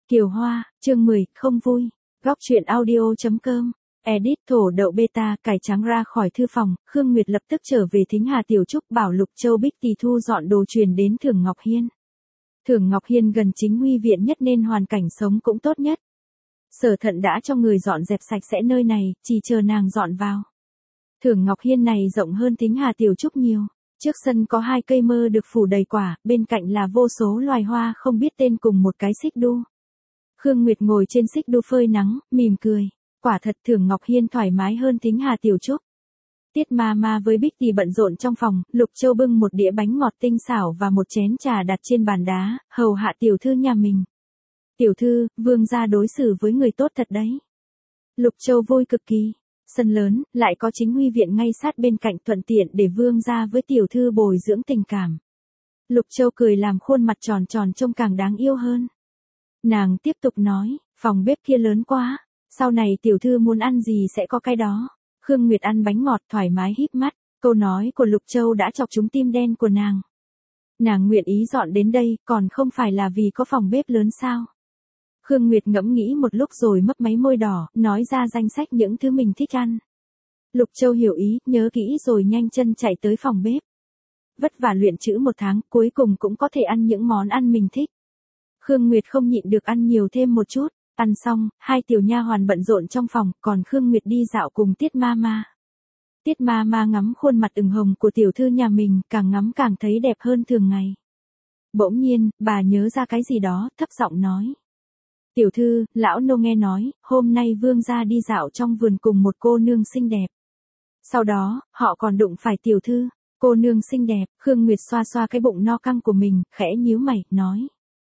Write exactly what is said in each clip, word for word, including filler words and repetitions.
Kiều Hoa, chương mười, không vui. Góc truyện audio.com. Edit thổ đậu beta, cải trắng ra khỏi thư phòng, Khương Nguyệt lập tức trở về thính Hà Tiểu Trúc bảo Lục Châu Bích Tì thu dọn đồ truyền đến Thưởng Ngọc Hiên. Thưởng Ngọc Hiên gần chính nguy viện nhất nên hoàn cảnh sống cũng tốt nhất. Sở Thận đã cho người dọn dẹp sạch sẽ nơi này, chỉ chờ nàng dọn vào. Thưởng Ngọc Hiên này rộng hơn thính Hà Tiểu Trúc nhiều. Trước sân có hai cây mơ được phủ đầy quả, bên cạnh là vô số loài hoa không biết tên cùng một cái xích đu. Khương Nguyệt ngồi trên xích đu phơi nắng, mỉm cười. Quả thật Thưởng Ngọc Hiên thoải mái hơn thính Hà Tiểu Trúc. Tiết ma ma với Bích Tì bận rộn trong phòng, Lục Châu bưng một đĩa bánh ngọt tinh xảo và một chén trà đặt trên bàn đá, hầu hạ tiểu thư nhà mình. Tiểu thư, vương gia đối xử với người tốt thật đấy. Lục Châu vui cực kỳ. Sân lớn, lại có chính huy viện ngay sát bên cạnh thuận tiện để vương gia với tiểu thư bồi dưỡng tình cảm. Lục Châu cười làm khuôn mặt tròn tròn trông càng đáng yêu hơn. Nàng tiếp tục nói, phòng bếp kia lớn quá, sau này tiểu thư muốn ăn gì sẽ có cái đó. Khương Nguyệt ăn bánh ngọt thoải mái híp mắt, câu nói của Lục Châu đã chọc trúng tim đen của nàng. Nàng nguyện ý dọn đến đây, còn không phải là vì có phòng bếp lớn sao? Khương Nguyệt ngẫm nghĩ một lúc rồi mấp máy môi đỏ, nói ra danh sách những thứ mình thích ăn. Lục Châu hiểu ý, nhớ kỹ rồi nhanh chân chạy tới phòng bếp. Vất vả luyện chữ một tháng, cuối cùng cũng có thể ăn những món ăn mình thích. Khương Nguyệt không nhịn được ăn nhiều thêm một chút. Ăn xong, hai tiểu nha hoàn bận rộn trong phòng, còn Khương Nguyệt đi dạo cùng Tiết ma ma. Tiết ma ma ngắm khuôn mặt ửng hồng của tiểu thư nhà mình, càng ngắm càng thấy đẹp hơn thường ngày. Bỗng nhiên, bà nhớ ra cái gì đó, thấp giọng nói. Tiểu thư, lão nô nghe nói, hôm nay vương gia đi dạo trong vườn cùng một cô nương xinh đẹp. Sau đó, họ còn đụng phải tiểu thư, cô nương xinh đẹp. Khương Nguyệt xoa xoa cái bụng no căng của mình, khẽ nhíu mày, nói.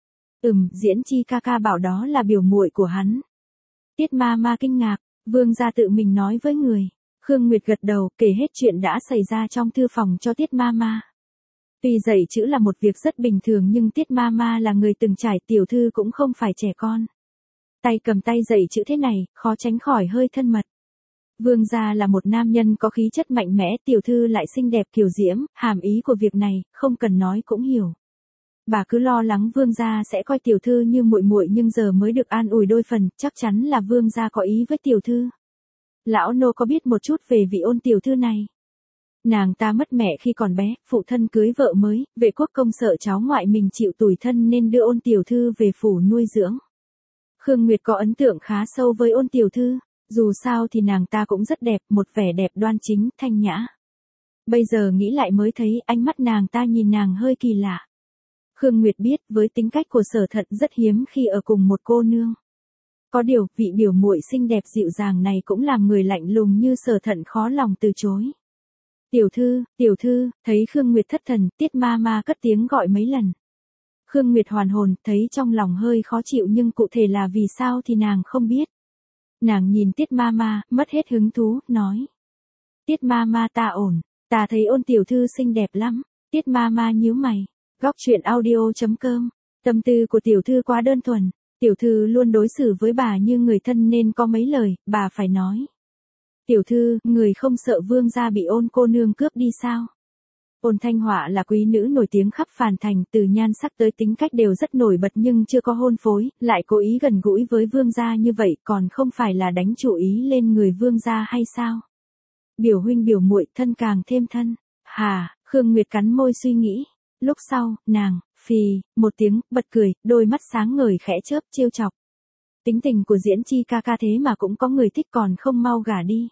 Ừm, Diễn Chi ca ca bảo đó là biểu muội của hắn. Tiết ma ma kinh ngạc, vương gia tự mình nói với người. Khương Nguyệt gật đầu, kể hết chuyện đã xảy ra trong thư phòng cho Tiết ma ma. Tuy dạy chữ là một việc rất bình thường nhưng Tiết ma ma là người từng trải, tiểu thư cũng không phải trẻ con. Tay cầm tay dạy chữ thế này, khó tránh khỏi hơi thân mật. Vương gia là một nam nhân có khí chất mạnh mẽ, tiểu thư lại xinh đẹp kiều diễm, hàm ý của việc này, không cần nói cũng hiểu. Bà cứ lo lắng vương gia sẽ coi tiểu thư như muội muội nhưng giờ mới được an ủi đôi phần, chắc chắn là vương gia có ý với tiểu thư. Lão nô có biết một chút về vị Ôn tiểu thư này. Nàng ta mất mẹ khi còn bé, phụ thân cưới vợ mới, Vệ Quốc công sợ cháu ngoại mình chịu tủi thân nên đưa Ôn tiểu thư về phủ nuôi dưỡng. Khương Nguyệt có ấn tượng khá sâu với Ôn tiểu thư, dù sao thì nàng ta cũng rất đẹp, một vẻ đẹp đoan chính, thanh nhã. Bây giờ nghĩ lại mới thấy ánh mắt nàng ta nhìn nàng hơi kỳ lạ. Khương Nguyệt biết với tính cách của Sở Thận rất hiếm khi ở cùng một cô nương. Có điều, vị biểu muội xinh đẹp dịu dàng này cũng làm người lạnh lùng như Sở Thận khó lòng từ chối. Tiểu thư, tiểu thư, thấy Khương Nguyệt thất thần, Tiết ma ma cất tiếng gọi mấy lần. Khương Nguyệt hoàn hồn, thấy trong lòng hơi khó chịu nhưng cụ thể là vì sao thì nàng không biết. Nàng nhìn Tiết ma ma, mất hết hứng thú, nói. Tiết ma ma ta ổn, ta thấy Ôn tiểu thư xinh đẹp lắm. Tiết ma ma nhíu mày. Góc truyện audio.com. Tâm tư của tiểu thư quá đơn thuần. Tiểu thư luôn đối xử với bà như người thân nên có mấy lời, bà phải nói. Tiểu thư, người không sợ vương gia bị Ôn cô nương cướp đi sao? Ôn Thanh Họa là quý nữ nổi tiếng khắp Phàn Thành, từ nhan sắc tới tính cách đều rất nổi bật nhưng chưa có hôn phối, lại cố ý gần gũi với vương gia như vậy còn không phải là đánh chủ ý lên người vương gia hay sao? Biểu huynh biểu muội thân càng thêm thân. Hà, Khương Nguyệt cắn môi suy nghĩ. Lúc sau, nàng, phì, một tiếng, bật cười, đôi mắt sáng ngời khẽ chớp trêu chọc. Tính tình của Diễn Chi ca ca thế mà cũng có người thích còn không mau gả đi.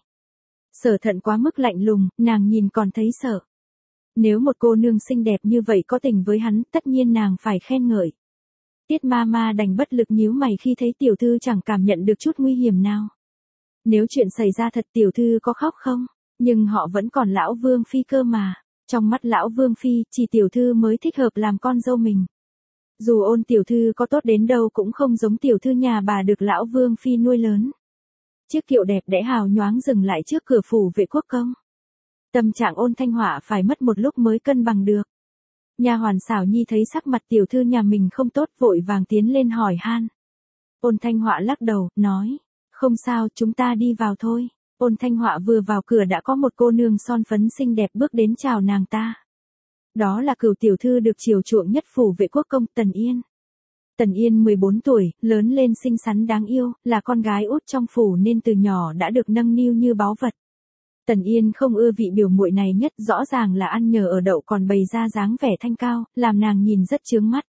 Sở Thận quá mức lạnh lùng, nàng nhìn còn thấy sợ. Nếu một cô nương xinh đẹp như vậy có tình với hắn, tất nhiên nàng phải khen ngợi. Tiết ma ma đành bất lực nhíu mày khi thấy tiểu thư chẳng cảm nhận được chút nguy hiểm nào. Nếu chuyện xảy ra thật tiểu thư có khóc không? Nhưng họ vẫn còn lão Vương Phi cơ mà. Trong mắt lão Vương Phi, chỉ tiểu thư mới thích hợp làm con dâu mình. Dù Ôn tiểu thư có tốt đến đâu cũng không giống tiểu thư nhà bà được lão Vương Phi nuôi lớn. Chiếc kiệu đẹp đẽ hào nhoáng dừng lại trước cửa phủ Vệ Quốc công. Tâm trạng Ôn Thanh Họa phải mất một lúc mới cân bằng được. Nha hoàn Xảo Nhi thấy sắc mặt tiểu thư nhà mình không tốt vội vàng tiến lên hỏi han. Ôn Thanh Họa lắc đầu, nói, không sao, chúng ta đi vào thôi. Ôn Thanh Họa vừa vào cửa đã có một cô nương son phấn xinh đẹp bước đến chào nàng ta. Đó là Cửu tiểu thư được chiều chuộng nhất phủ Vệ Quốc công, Tần Yên. Tần Yên mười bốn tuổi, lớn lên xinh xắn đáng yêu, là con gái út trong phủ nên từ nhỏ đã được nâng niu như báu vật. Tần Yên không ưa vị biểu muội này nhất, rõ ràng là ăn nhờ ở đậu còn bày ra dáng vẻ thanh cao, làm nàng nhìn rất chướng mắt.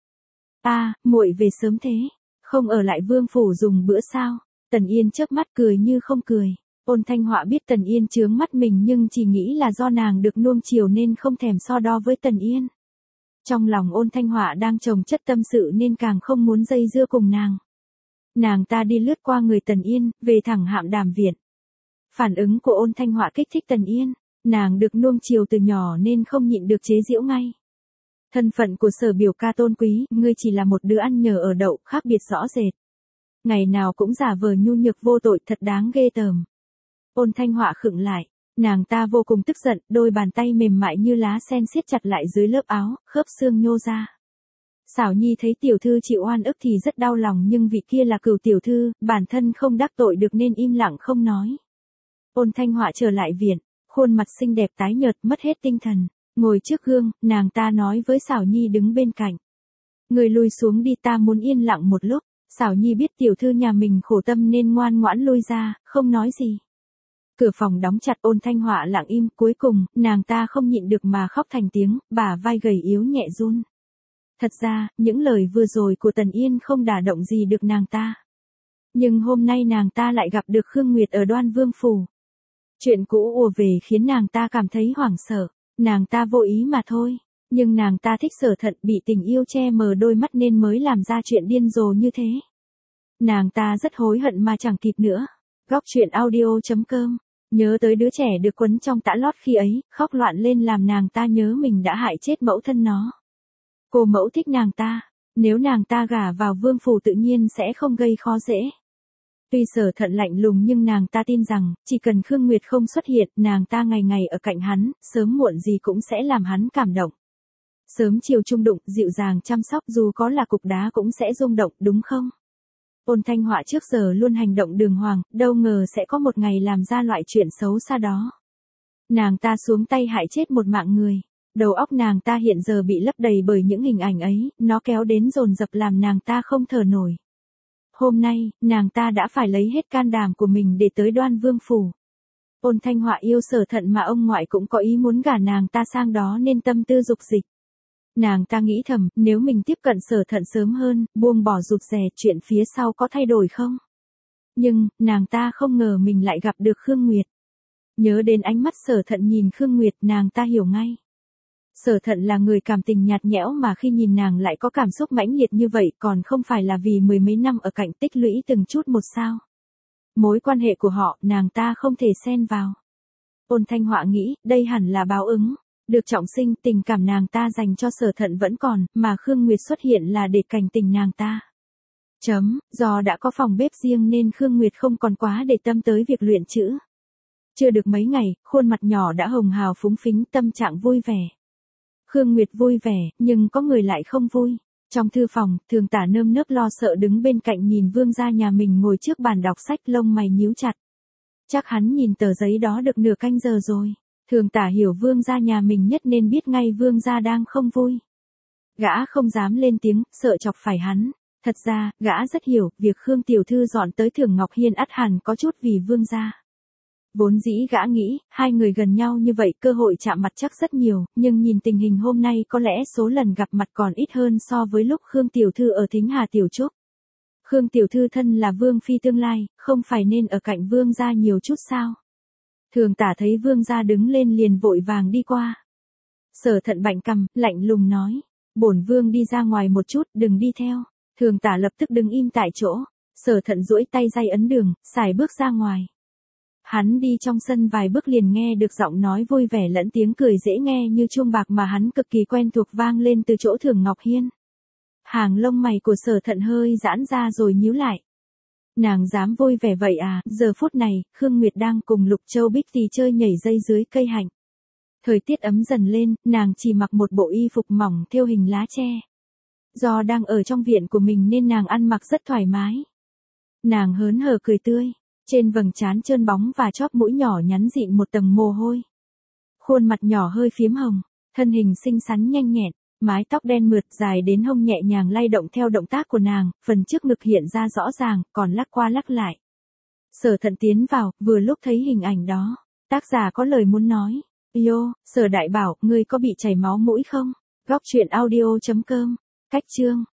A, muội về sớm thế, không ở lại vương phủ dùng bữa sao? Tần Yên chớp mắt cười như không cười. Ôn Thanh Họa biết Tần Yên chướng mắt mình nhưng chỉ nghĩ là do nàng được nuông chiều nên không thèm so đo với Tần Yên. Trong lòng Ôn Thanh Họa đang chồng chất tâm sự nên càng không muốn dây dưa cùng nàng. Nàng ta đi lướt qua người Tần Yên, về thẳng Hạm Đàm viện. Phản ứng của Ôn Thanh Họa kích thích Tần Yên, nàng được nuông chiều từ nhỏ nên không nhịn được chế giễu ngay. Thân phận của Sở biểu ca tôn quý, ngươi chỉ là một đứa ăn nhờ ở đậu, khác biệt rõ rệt. Ngày nào cũng giả vờ nhu nhược vô tội, thật đáng ghê tởm. Ôn Thanh Họa khựng lại, nàng ta vô cùng tức giận, đôi bàn tay mềm mại như lá sen siết chặt lại dưới lớp áo, khớp xương nhô ra. Xảo Nhi thấy tiểu thư chịu oan ức thì rất đau lòng nhưng vị kia là cửu tiểu thư, bản thân không đắc tội được nên im lặng không nói. Ôn Thanh Họa trở lại viện, khuôn mặt xinh đẹp tái nhợt, mất hết tinh thần, ngồi trước gương, nàng ta nói với Xảo Nhi đứng bên cạnh. Người lùi xuống đi, ta muốn yên lặng một lúc. Xảo Nhi biết tiểu thư nhà mình khổ tâm nên ngoan ngoãn lui ra, không nói gì. Cửa phòng đóng chặt, Ôn Thanh Họa lặng im, cuối cùng, nàng ta không nhịn được mà khóc thành tiếng, bả vai gầy yếu nhẹ run. Thật ra, những lời vừa rồi của Tần Yên không đả động gì được nàng ta. Nhưng hôm nay nàng ta lại gặp được Khương Nguyệt ở Đoan Vương phủ. Chuyện cũ ùa về khiến nàng ta cảm thấy hoảng sợ, nàng ta vô ý mà thôi. Nhưng nàng ta thích Sở Thận, bị tình yêu che mờ đôi mắt nên mới làm ra chuyện điên rồ như thế. Nàng ta rất hối hận mà chẳng kịp nữa. Góc truyện audio chấm com. Nhớ tới đứa trẻ được quấn trong tã lót khi ấy, khóc loạn lên làm nàng ta nhớ mình đã hại chết mẫu thân nó. Cô mẫu thích nàng ta, nếu nàng ta gả vào vương phủ tự nhiên sẽ không gây khó dễ. Tuy Sở Thận lạnh lùng nhưng nàng ta tin rằng, chỉ cần Khương Nguyệt không xuất hiện, nàng ta ngày ngày ở cạnh hắn, sớm muộn gì cũng sẽ làm hắn cảm động. Sớm chiều chung đụng, dịu dàng chăm sóc, dù có là cục đá cũng sẽ rung động, đúng không? Ôn Thanh Họa trước giờ luôn hành động đường hoàng, đâu ngờ sẽ có một ngày làm ra loại chuyện xấu xa đó. Nàng ta xuống tay hại chết một mạng người. Đầu óc nàng ta hiện giờ bị lấp đầy bởi những hình ảnh ấy, nó kéo đến dồn dập làm nàng ta không thở nổi. Hôm nay, nàng ta đã phải lấy hết can đảm của mình để tới Đoan Vương phủ. Ôn Thanh Họa yêu Sở Thận mà ông ngoại cũng có ý muốn gả nàng ta sang đó nên tâm tư dục dịch. Nàng ta nghĩ thầm, nếu mình tiếp cận Sở Thận sớm hơn, buông bỏ rụt rè, chuyện phía sau có thay đổi không? Nhưng, nàng ta không ngờ mình lại gặp được Khương Nguyệt. Nhớ đến ánh mắt Sở Thận nhìn Khương Nguyệt, nàng ta hiểu ngay. Sở Thận là người cảm tình nhạt nhẽo mà khi nhìn nàng lại có cảm xúc mãnh liệt như vậy, còn không phải là vì mười mấy năm ở cạnh tích lũy từng chút một sao. Mối quan hệ của họ, nàng ta không thể xen vào. Ôn Thanh Họa nghĩ, đây hẳn là báo ứng. Được trọng sinh, tình cảm nàng ta dành cho Sở Thận vẫn còn, mà Khương Nguyệt xuất hiện là để cảnh tình nàng ta. Chấm, do đã có phòng bếp riêng nên Khương Nguyệt không còn quá để tâm tới việc luyện chữ. Chưa được mấy ngày, khuôn mặt nhỏ đã hồng hào phúng phính, tâm trạng vui vẻ. Khương Nguyệt vui vẻ, nhưng có người lại không vui. Trong thư phòng, Thường Tả nơm nớp lo sợ đứng bên cạnh nhìn vương gia nhà mình ngồi trước bàn đọc sách, lông mày nhíu chặt. Chắc hắn nhìn tờ giấy đó được nửa canh giờ rồi. Thường Tả hiểu vương gia nhà mình nhất nên biết ngay vương gia đang không vui. Gã không dám lên tiếng, sợ chọc phải hắn. Thật ra, gã rất hiểu, việc Khương tiểu thư dọn tới Thường Ngọc Hiên ắt hẳn có chút vì vương gia. Vốn dĩ gã nghĩ, hai người gần nhau như vậy cơ hội chạm mặt chắc rất nhiều, nhưng nhìn tình hình hôm nay có lẽ số lần gặp mặt còn ít hơn so với lúc Khương tiểu thư ở Thính Hà Tiểu Trúc. Khương tiểu thư thân là vương phi tương lai, không phải nên ở cạnh vương gia nhiều chút sao? Thường Tả thấy vương gia đứng lên liền vội vàng đi qua. Sở Thận bạnh cằm, lạnh lùng nói, bổn vương đi ra ngoài một chút, đừng đi theo. Thường Tả lập tức đứng im tại chỗ. Sở Thận duỗi tay day ấn đường, xài bước ra ngoài. Hắn đi trong sân vài bước liền nghe được giọng nói vui vẻ lẫn tiếng cười dễ nghe như chuông bạc mà hắn cực kỳ quen thuộc vang lên từ chỗ Thường Ngọc Hiên. Hàng lông mày của Sở Thận hơi giãn ra rồi nhíu lại. Nàng dám vui vẻ vậy à? Giờ phút này, Khương Nguyệt đang cùng Lục Châu Bích Tì chơi nhảy dây dưới cây hạnh. Thời tiết ấm dần lên, nàng chỉ mặc một bộ y phục mỏng thêu hình lá tre. Do đang ở trong viện của mình nên nàng ăn mặc rất thoải mái. Nàng hớn hở cười tươi, trên vầng trán trơn bóng và chóp mũi nhỏ nhắn dịn một tầng mồ hôi. Khuôn mặt nhỏ hơi phiếm hồng, thân hình xinh xắn nhanh nhẹn, mái tóc đen mượt dài đến hông nhẹ nhàng lay động theo động tác của nàng, phần trước ngực hiện ra rõ ràng, còn lắc qua lắc lại. Sở Thận tiến vào, vừa lúc thấy hình ảnh đó. Tác giả có lời muốn nói. Yo, Sở Đại Bảo, ngươi có bị chảy máu mũi không? Góc truyện audio chấm com. Cách chương.